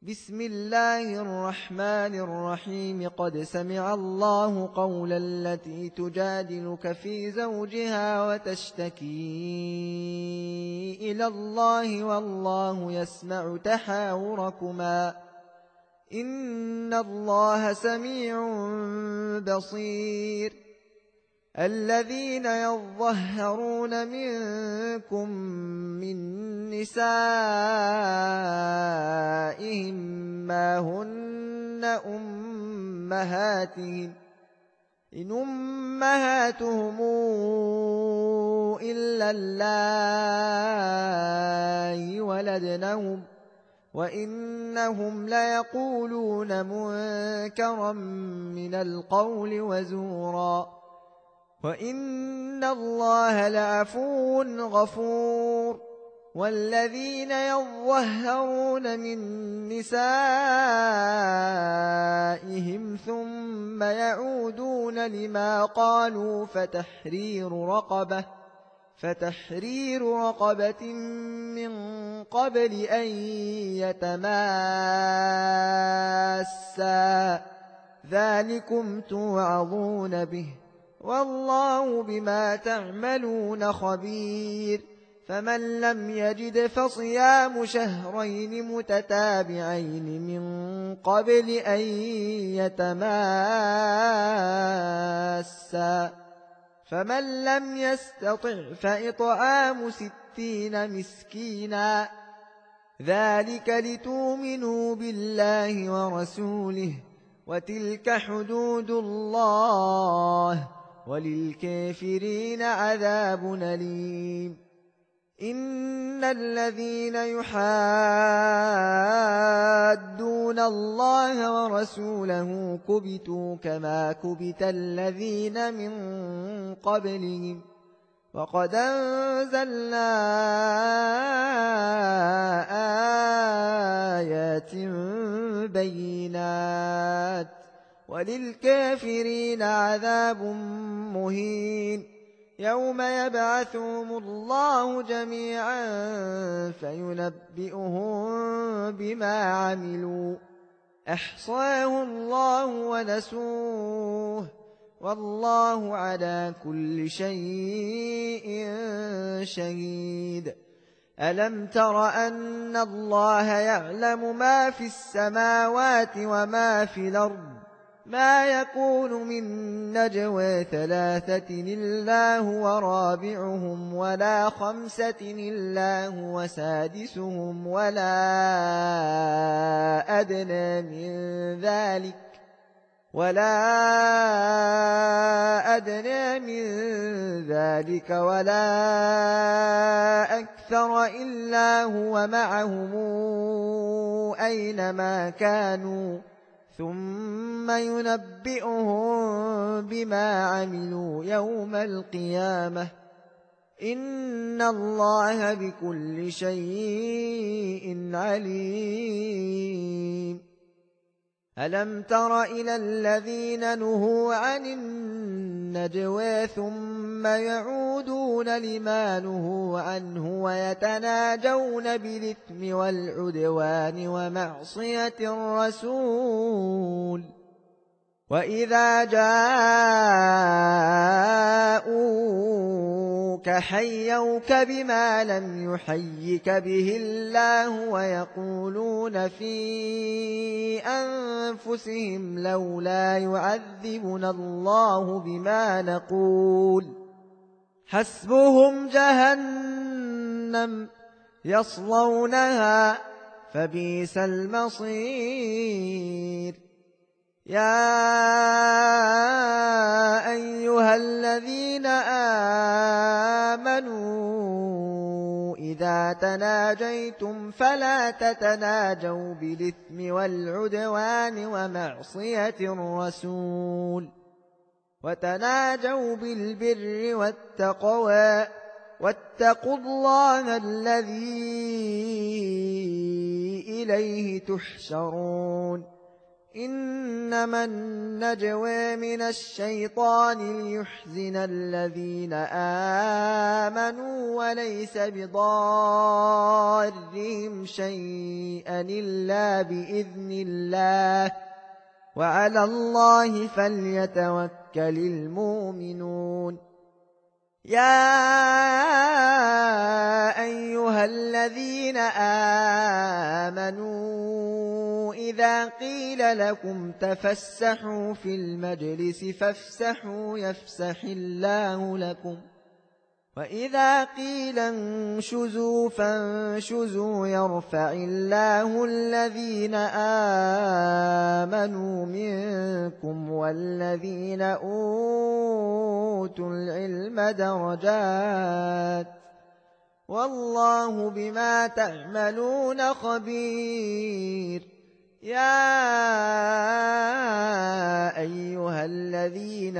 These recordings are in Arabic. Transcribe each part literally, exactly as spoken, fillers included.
بسم الله الرحمن الرحيم قد سمع الله قول التي تجادلك في زوجها وتشتكي إلى الله والله يسمع تحاوركما إن الله سميع بصير الذين يظهرون منكم من نسائهم ما هن أمهاتهم إن أمهاتهم إلا اللائي ولدنهم وإنهم ليقولون منكرا من القول وزورا وإن الله لعفو غفور والذين يظهرون من نسائهم ثم يعودون لما قالوا فتحرير رقبة فتحرير رقبة من قبل أن يتماسا ذلكم توعظون به والله بما تعملون خبير فمن لم يجد فصيام شهرين متتابعين من قبل أن يتماسا فمن لم يستطع فإطعام ستين مسكينا ذلك لتؤمنوا بالله ورسوله وتلك حدود الله وللكافرين عذاب أليم إن الذين يحادون الله ورسوله كبتوا كما كبت الذين من قبلهم وقد أنزلنا آيات بينات وللكافرين عذاب مهين يوم يبعثهم الله جميعا فينبئهم بما عملوا أحصاه الله ونسوه والله على كل شيء شهيد ألم تر أن الله يعلم ما في السماوات وما في الأرض ما يكون من نجوى ثلاثة إلا هو رابعهم ولا خمسة إلا هو سادسهم ولا أدنى من ذلك ولا أدنى من ذلك ولا أكثر إلا هو معهم أينما كانوا ثم ينبئهم بما عملوا يوم القيامة إن الله بكل شيء عليم ألم تر إلى الذين نهوا عن النجوى ثم يعودون لما نهوا عنه ويتناجون بالإثم والعدوان ومعصية الرسول وإذا جاءوك حيوك بما لم يحيك به الله ويقولون في أنفسهم لولا يعذبنا الله بما نقول حسبهم جهنم يصلونها فبئس المصير يا أيها الذين آمنوا إذا تناجيتم فلا تتناجوا بالإثم والعدوان ومعصية الرسول وتناجوا بالبر والتقوى واتقوا الله الذي إليه تحشرون إنما النجوى من الشيطان ليحزن الذين آمنوا وليس بضارهم شيئا إلا بإذن الله وعلى الله فليتوكل المؤمنون. يا أيها الذين آمنوا إذا قيل لكم تفسحوا في المجلس فافسحوا يفسح الله لكم وإذا قيل انشزوا فانشزوا يرفع الله الذين آمنوا منكم والذين أوتوا العلم درجات والله بما تعملون خبير. يا أيها الذين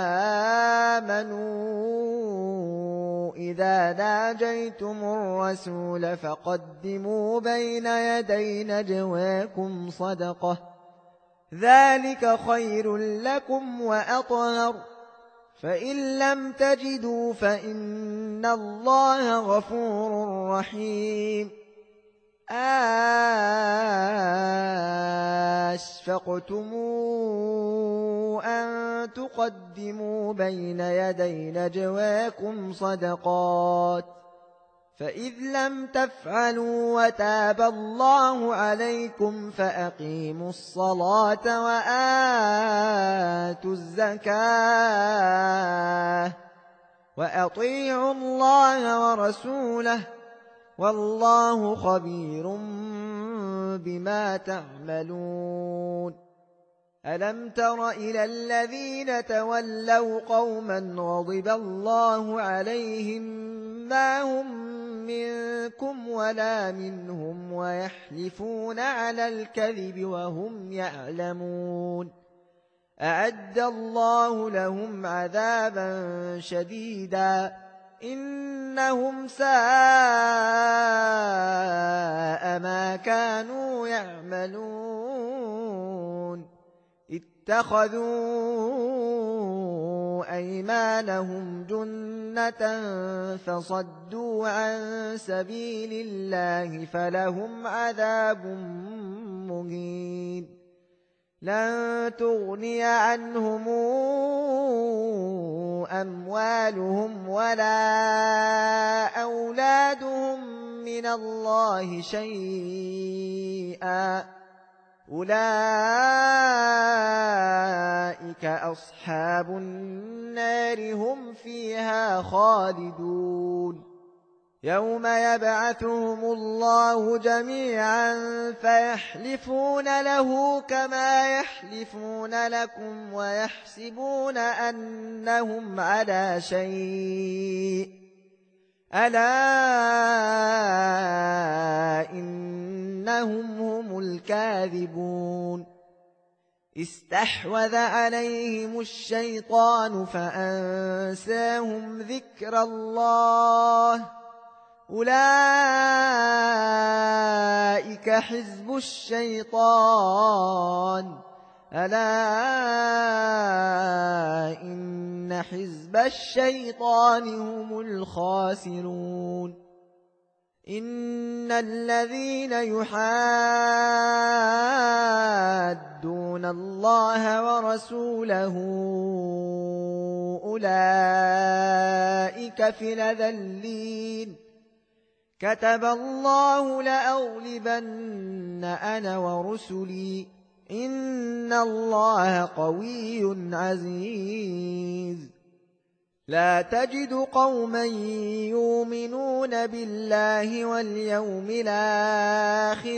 آمنوا إذا ناجيتم الرسول فقدموا بين يدي نجواكم صدقة ذلك خير لكم وأطهر فإن لم تجدوا فإن الله غفور رحيم. أشفقتم أن تقدموا بين يدي نجواكم صدقات فإذ لم تفعلوا وتاب الله عليكم فأقيموا الصلاة وآتوا الزكاة وأطيعوا الله ورسوله والله خبير بما تعملون. ألم تر إلى الذين تولوا قوما غضب الله عليهم ما هم منكم ولا منهم ويحلفون على الكذب وهم يعلمون أعد الله لهم عذابا شديدا إنهم ساء ما كانوا يعملون اتخذوا أيمانهم جنة فصدوا عن سبيل الله فلهم عذاب مهين. لن تغني عنهم أموالهم ولا أولادهم من الله شيئا أولئك أصحاب النار هم فيها خالدون. يوم يبعثهم الله جميعا فيحلفون له كما يحلفون لكم ويحسبون أنهم على شيء ألا إنهم هم الكاذبون. استحوذ عليهم الشيطان فأنساهم ذكر الله أولئك حزب الشيطان ألا إن حزب الشيطان هم الخاسرون. إن الذين يحادون الله ورسوله أولئك في الأذلين كتب الله لأغلبن أنا ورسلي إن الله قوي عزيز. لا تجد قوما يؤمنون بالله واليوم الآخر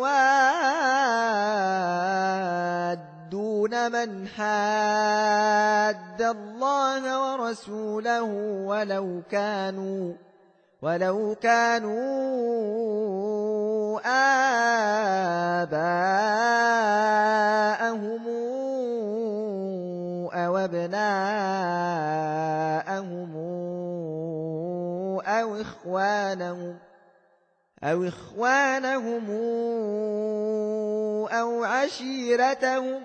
يوادون من حاد الله ورسوله ولو كانوا ولو كانوا آباءهم أو أبناءهم أو إخوانهم أو إخوانهم أو عشيرتهم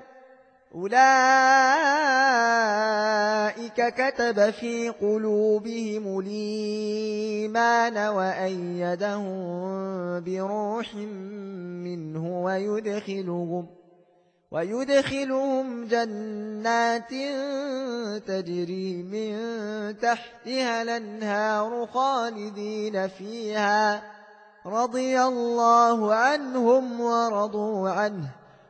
أولئك كتب في قلوبهم الإيمان وأيدهم بروح منه ويدخلهم ويدخلهم جنات تجري من تحتها الأنهار خالدين فيها رضي الله عنهم ورضوا عنه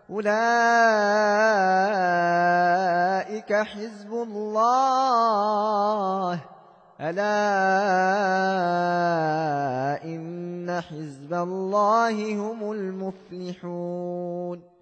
أولئك حزب الله ألا إن حزب الله هم المفلحون